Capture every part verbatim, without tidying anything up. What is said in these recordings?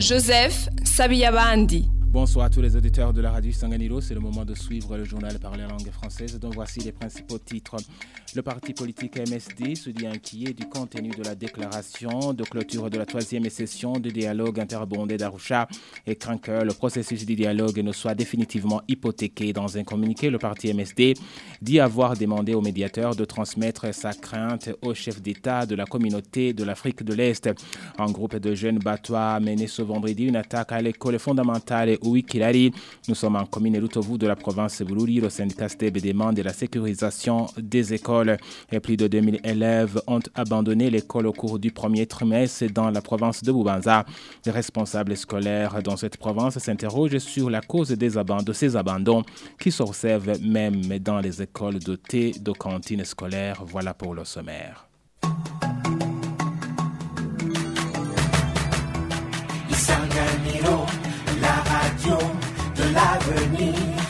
Joseph Sabiyabandi. Bonsoir à tous les auditeurs de la radio Sanganiro. C'est le moment de suivre le journal par la langue française. Donc voici les principaux titres. Le parti politique M S D se dit inquiet du contenu de la déclaration de clôture de la troisième session du dialogue interbondé d'Arusha et craint que le processus du dialogue ne soit définitivement hypothéqué. Dans un communiqué, le parti M S D dit avoir demandé au médiateur de transmettre sa crainte au chef d'État de la communauté de l'Afrique de l'Est. Un groupe de jeunes batois a mené ce vendredi une attaque à l'école fondamentale Uwikilari. Nous sommes en commune Lutovu de la province Bururi. Le syndicat S T E B demande la sécurisation des écoles. Et plus de deux mille élèves ont abandonné l'école au cours du premier trimestre dans la province de Bubanza. Les responsables scolaires dans cette province s'interrogent sur la cause des abandons, de ces abandons qui s'observent même dans les écoles dotées de cantines scolaires. Voilà pour le sommaire. La radio de l'avenir.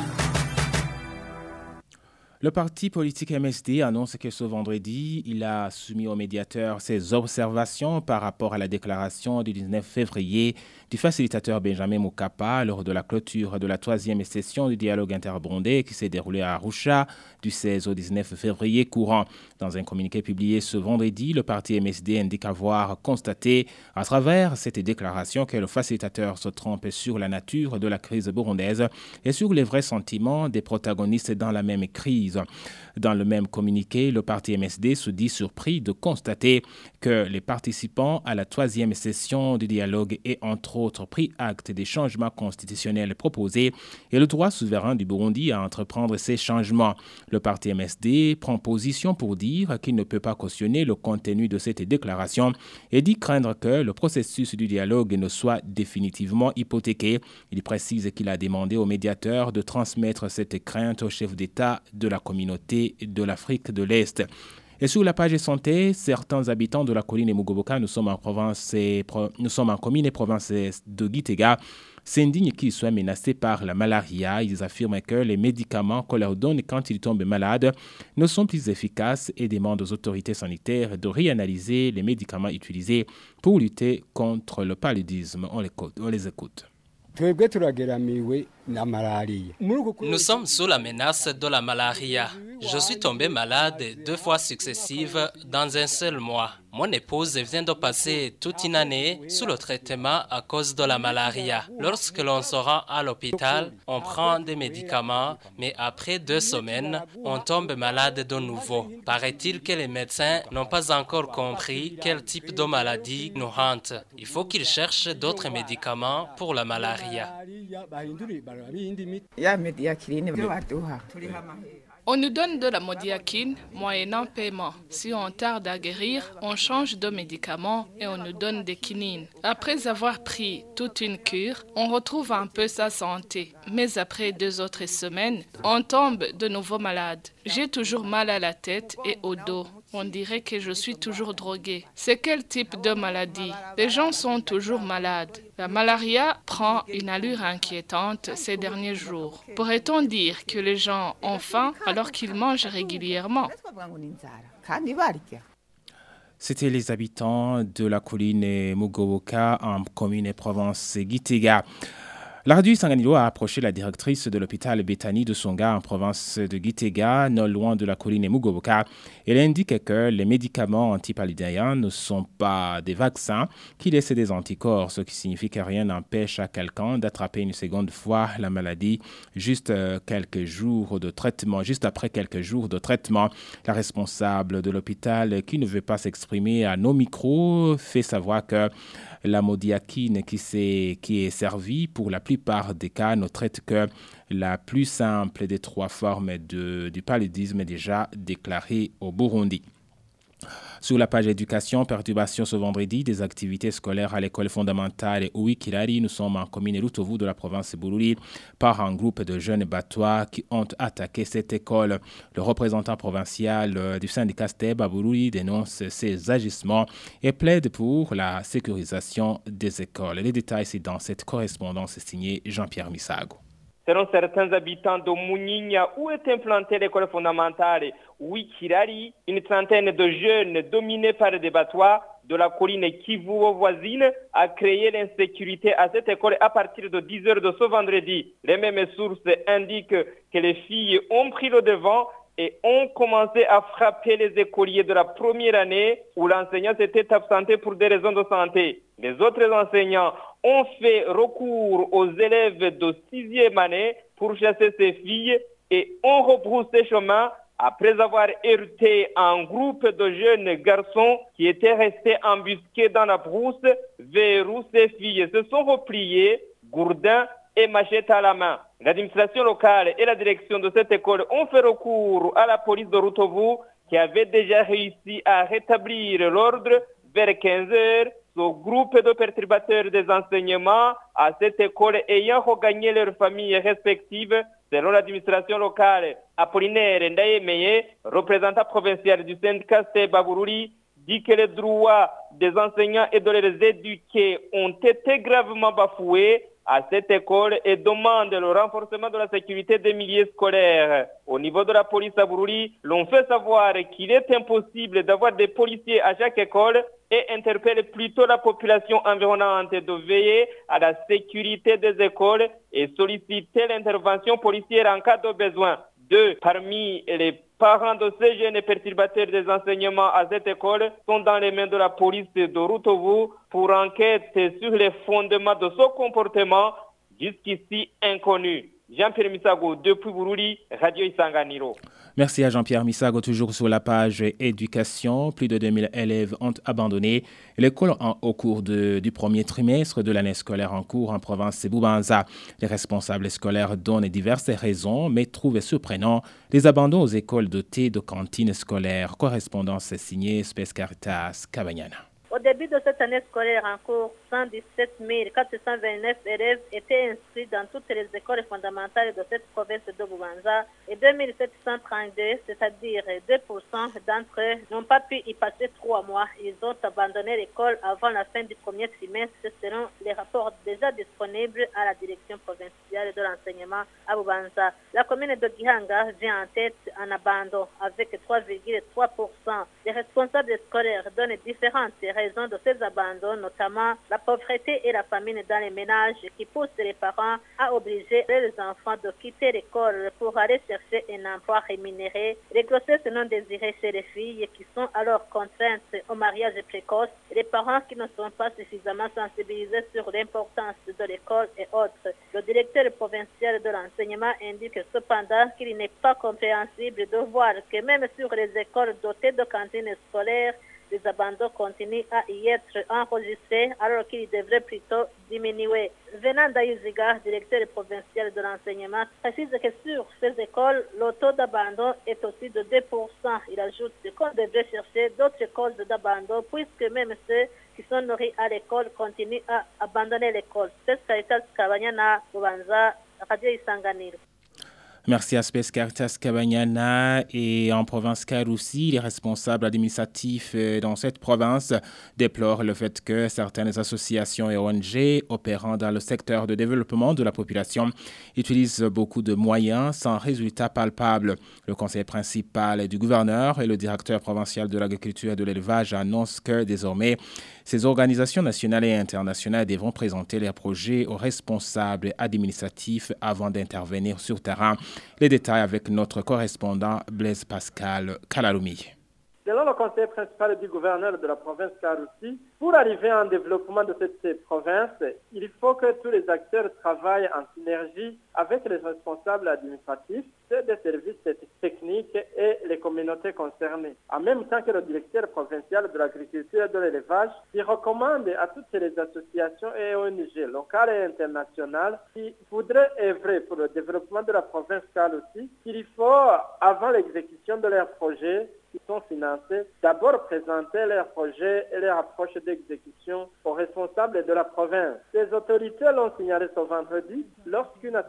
Le parti politique M S D annonce que ce vendredi, il a soumis au médiateur ses observations par rapport à la déclaration du dix-neuf février du facilitateur Benjamin Mukapa lors de la clôture de la troisième session du dialogue interbondé qui s'est déroulée à Arusha du seize au dix-neuf février courant. Dans un communiqué publié ce vendredi, le parti M S D indique avoir constaté à travers cette déclaration que le facilitateur se trompe sur la nature de la crise burundaise et sur les vrais sentiments des protagonistes dans la même crise. Dans le même communiqué, le parti M S D se dit surpris de constater que les participants à la troisième session du dialogue aient entre autres pris acte des changements constitutionnels proposés et le droit souverain du Burundi à entreprendre ces changements. Le parti M S D prend position pour dire qu'il ne peut pas cautionner le contenu de cette déclaration et dit craindre que le processus du dialogue ne soit définitivement hypothéqué. Il précise qu'il a demandé au médiateur de transmettre cette crainte au chef d'État de la communauté de l'Afrique de l'Est. Et sur la page santé, certains habitants de la colline Mugoboka, nous sommes en province, et pro, nous sommes en commune et province de Gitega, s'indignent qu'ils soient menacés par la malaria. Ils affirment que les médicaments qu'on leur donne quand ils tombent malades ne sont plus efficaces et demandent aux autorités sanitaires de réanalyser les médicaments utilisés pour lutter contre le paludisme. On les, on les écoute. Nous sommes sous la menace de la malaria. Je suis tombé malade deux fois successives dans un seul mois. Mon épouse vient de passer toute une année sous le traitement à cause de la malaria. Lorsque l'on se rend à l'hôpital, on prend des médicaments, mais après deux semaines, on tombe malade de nouveau. Paraît-il que les médecins n'ont pas encore compris quel type de maladie nous hante. Il faut qu'ils cherchent d'autres médicaments pour la malaria. On nous donne de la modiakine moyennant paiement. Si on tarde à guérir, on change de médicament et on nous donne des quinines. Après avoir pris toute une cure, on retrouve un peu sa santé. Mais après deux autres semaines, on tombe de nouveau malade. J'ai toujours mal à la tête et au dos. On dirait que je suis toujours droguée. C'est quel type de maladie? Les gens sont toujours malades. La malaria prend une allure inquiétante ces derniers jours. Pourrait-on dire que les gens ont faim alors qu'ils mangent régulièrement? C'était les habitants de la colline Mugoboka en commune et province Gitega. La radio Sanganiro a approché la directrice de l'hôpital Bethany de Songa en province de Gitega, non loin de la colline Mugoboka. Elle indique que les médicaments antipaludéens ne sont pas des vaccins qui laissent des anticorps, ce qui signifie que rien n'empêche à quelqu'un d'attraper une seconde fois la maladie juste quelques jours de traitement, juste après quelques jours de traitement. La responsable de l'hôpital, qui ne veut pas s'exprimer à nos micros, fait savoir que la modiakine qui, qui est servie pour la plupart des cas ne traite que la plus simple des trois formes de, du paludisme déjà déclarées au Burundi. Sur la page éducation, perturbation ce vendredi des activités scolaires à l'école fondamentale Uwikilari. Nous sommes en commune Lutovu de la province Bururi par un groupe de jeunes batois qui ont attaqué cette école. Le représentant provincial du syndicat S T E B à Bururi dénonce ces agissements et plaide pour la sécurisation des écoles. Les détails, c'est dans cette correspondance signée Jean-Pierre Misago. Selon certains habitants de Mouninia, où est implantée l'école fondamentale Wikirari, une trentaine de jeunes dominés par des batois de la colline Kivu voisine a créé l'insécurité à cette école à partir de dix heures de ce vendredi. Les mêmes sources indiquent que les filles ont pris le devant et ont commencé à frapper les écoliers de la première année où l'enseignant s'était absenté pour des raisons de santé. Les autres enseignants ont fait recours aux élèves de sixième année pour chasser ces filles et ont rebroussé chemin après avoir heurté un groupe de jeunes garçons qui étaient restés embusqués dans la brousse vers où ces filles se sont repliées, gourdins et machettes à la main. L'administration locale et la direction de cette école ont fait recours à la police de Rutovu qui avait déjà réussi à rétablir l'ordre vers quinze heures. Ce groupe de perturbateurs des enseignements à cette école ayant regagné leurs familles respectives, selon l'administration locale. Apollinaire Ndayemeye, représentant provincial du syndicat Babururi, dit que les droits des enseignants et de les éduquer ont été gravement bafoués à cette école et demande le renforcement de la sécurité des milieux scolaires. Au niveau de la police à Bururi, l'on fait savoir qu'il est impossible d'avoir des policiers à chaque école et interpelle plutôt la population environnante de veiller à la sécurité des écoles et solliciter l'intervention policière en cas de besoin. Deux parmi les parents de ces jeunes perturbateurs des enseignements à cette école sont dans les mains de la police de Rutovu pour enquête sur les fondements de ce comportement jusqu'ici inconnu. Jean-Pierre Misago, depuis Bururi, Radio Isanganiro. Merci à Jean-Pierre Misago, toujours sur la page éducation. Plus de deux mille élèves ont abandonné l'école en, au cours de, du premier trimestre de l'année scolaire en cours en province de Bubanza. Les responsables scolaires donnent diverses raisons, mais trouvent surprenant les abandons aux écoles dotées de cantines scolaires. Correspondance signée Spes Caritas Cabanyana. Au début de cette année scolaire en cours, cent dix-sept mille quatre cent vingt-neuf élèves étaient inscrits dans toutes les écoles fondamentales de cette province de Bubanza et deux mille sept cent trente-deux, c'est-à-dire deux pour cent d'entre eux, n'ont pas pu y passer trois mois. Ils ont abandonné l'école avant la fin du premier trimestre selon les rapports déjà disponibles à la direction provinciale de l'enseignement à Bubanza. La commune de Gihanga vient en tête en abandon avec trois virgule trois pour cent. Les responsables scolaires donnent différentes raisons de ces abandons, notamment la pauvreté et la famine dans les ménages qui poussent les parents à obliger les enfants de quitter l'école pour aller chercher un emploi rémunéré, les grossesses non désirées chez les filles qui sont alors contraintes au mariage précoce, les parents qui ne sont pas suffisamment sensibilisés sur l'importance de l'école et autres. Le directeur provincial de l'enseignement indique cependant qu'il n'est pas compréhensible de voir que même sur les écoles dotées de cantines scolaires, les abandons continuent à y être enregistrés alors qu'ils devraient plutôt diminuer. Venant d'Ayuziga, directeur provincial de l'enseignement, précise que sur ces écoles, le taux d'abandon est aussi de deux pour cent. Il ajoute qu'on devrait chercher d'autres causes d'abandon puisque même ceux qui sont nourris à l'école continuent à abandonner l'école. C'est Caritas Cabanyana, Bubanza, Radio Isanganiro. Merci à Spes Caritas Cabanyana et en province Karoussi, les responsables administratifs dans cette province déplorent le fait que certaines associations et O N G opérant dans le secteur de développement de la population utilisent beaucoup de moyens sans résultat palpable. Le conseiller principal du gouverneur et le directeur provincial de l'agriculture et de l'élevage annoncent que désormais ces organisations nationales et internationales devront présenter leurs projets aux responsables administratifs avant d'intervenir sur terrain. Les détails avec notre correspondant Blaise Pascal Kalarumi. Selon le conseiller principal du gouverneur de la province Karoussi, pour arriver à un développement de cette province, il faut que tous les acteurs travaillent en synergie avec les responsables administratifs, ceux des services techniques et les communautés concernées. En même temps que le directeur provincial de l'agriculture et de l'élevage, qui recommande à toutes les associations et O N G locales et internationales qui voudraient œuvrer pour le développement de la province Karoussi, qu'il faut, avant l'exécution de leurs projets, qui sont financés, d'abord présenter leurs projets et leurs approches d'exécution aux responsables de la province. Ces autorités l'ont signalé ce vendredi lorsqu'une association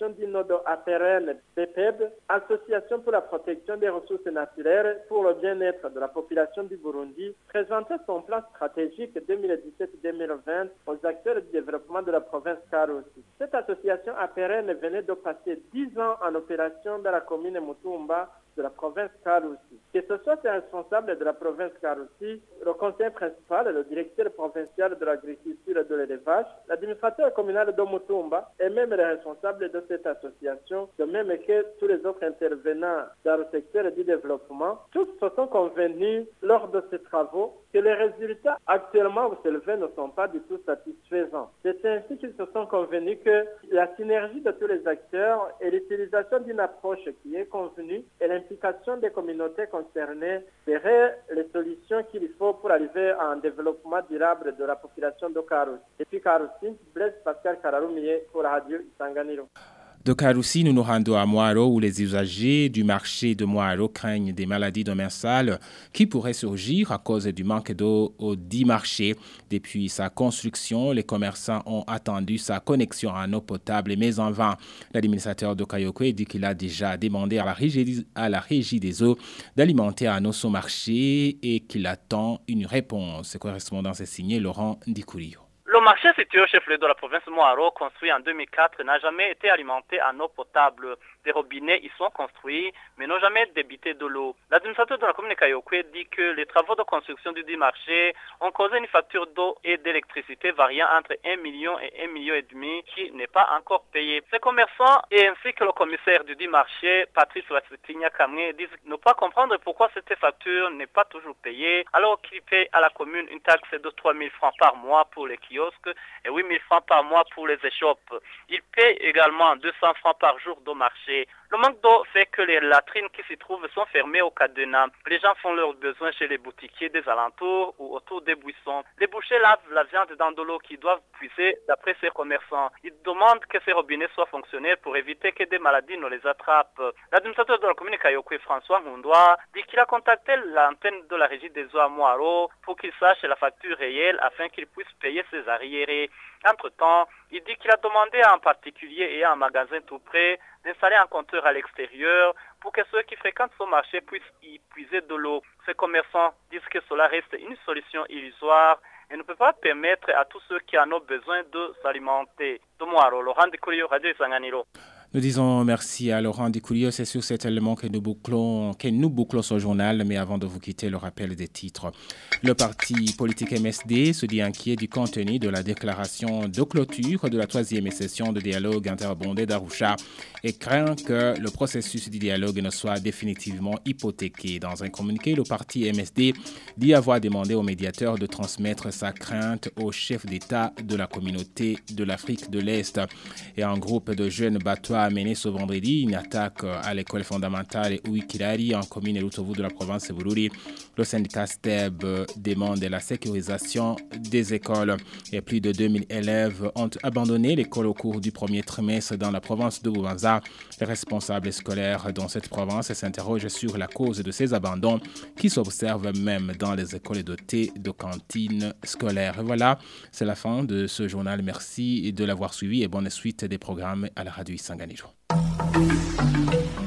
création du node A P R N B P E B, Association pour la protection des ressources naturelles pour le bien-être de la population du Burundi, présentait son plan stratégique deux mille dix-sept deux mille vingt aux acteurs du développement de la province Karusi. Cette association A P R N venait de passer dix ans en opération dans la commune Mutumba de la province Karusi. Que ce soit les responsables de la province Karusi, le conseiller principal, le directeur provincial de l'agriculture et de l'élevage, l'administrateur communal de Mutumba et même les responsables de cette association, de même que tous les autres intervenants dans le secteur du développement, tous se sont convenus lors de ces travaux que les résultats actuellement observés ne sont pas du tout satisfaisants. C'est ainsi qu'ils se sont convenus que la synergie de tous les acteurs et l'utilisation d'une approche qui est convenue et l'implication des communautés concernées seraient les solutions qu'il faut pour arriver à un développement durable de la population de Karusi. Depuis Karusi, Blaise Pascal Kararumiye pour la radio Isanganiro. De Karusi, nous nous rendons à Mwaro où les usagers du marché de Mwaro craignent des maladies domesticales qui pourraient surgir à cause du manque d'eau au dit marché. Depuis sa construction, les commerçants ont attendu sa connexion en eau potable mais en vain. L'administrateur de Kayokwe dit qu'il a déjà demandé à la régie, à la régie des eaux d'alimenter en eau son marché et qu'il attend une réponse. Correspondance est signée Laurent Dikourio. Le marché situé au chef-lieu de la province Mwaro, construit en deux mille quatre, n'a jamais été alimenté en eau potable. Des robinets y sont construits, mais n'ont jamais débité de l'eau. L'administrateur de la commune de Kayokwe dit que les travaux de construction du dit marché ont causé une facture d'eau et d'électricité variant entre un million et un million et demi qui n'est pas encore payée. Ces commerçants et ainsi que le commissaire du dit marché, Patrice Wassitigna Kamé, disent ne pas comprendre pourquoi cette facture n'est pas toujours payée, alors qu'il paie à la commune une taxe de trois mille francs par mois pour les kiosques et huit mille francs par mois pour les échoppes. Il paye également deux cents francs par jour d'eau marché. Le manque d'eau fait que les latrines qui s'y trouvent sont fermées au cadenas. Les gens font leurs besoins chez les boutiquiers des alentours ou autour des buissons. Les bouchers lavent la viande dans de l'eau qu'ils doivent puiser d'après ces commerçants. Ils demandent que ces robinets soient fonctionnels pour éviter que des maladies ne les attrapent. L'administrateur de la commune de Kayokwe, François Ngoundoua, dit qu'il a contacté l'antenne de la régie des eaux à Mwaro pour qu'il sache la facture réelle afin qu'il puisse payer ses arriérés. Entre-temps, il dit qu'il a demandé à un particulier et à un magasin tout près d'installer un compteur à l'extérieur pour que ceux qui fréquentent ce marché puissent y puiser de l'eau. Ces commerçants disent que cela reste une solution illusoire et ne peut pas permettre à tous ceux qui en ont besoin de s'alimenter. De Mwaro, Laurent Dikourio, Radio Isanganiro. Nous disons merci à Laurent Dikourio. C'est sur cet élément que nous bouclons, que nous bouclons ce journal. Mais avant de vous quitter, le rappel des titres. Le parti politique M S D se dit inquiet du contenu de la déclaration de clôture de la troisième session de dialogue interbondé d'Arusha et craint que le processus du dialogue ne soit définitivement hypothéqué. Dans un communiqué, le parti M S D dit avoir demandé au médiateur de transmettre sa crainte au chef d'État de la communauté de l'Afrique de l'Est. Et un groupe de jeunes batois a mené ce vendredi une attaque à l'école fondamentale Uikirari en commune Lutovu de la province de Bururi. Le syndicat S T E B demande la sécurisation des écoles et plus de deux mille élèves ont abandonné l'école au cours du premier trimestre dans la province de Bubanza. Les responsables scolaires dans cette province s'interrogent sur la cause de ces abandons qui s'observent même dans les écoles dotées de cantines scolaires. Et voilà, c'est la fin de ce journal. Merci de l'avoir suivi et bonne suite des programmes à la radio Isanganiro.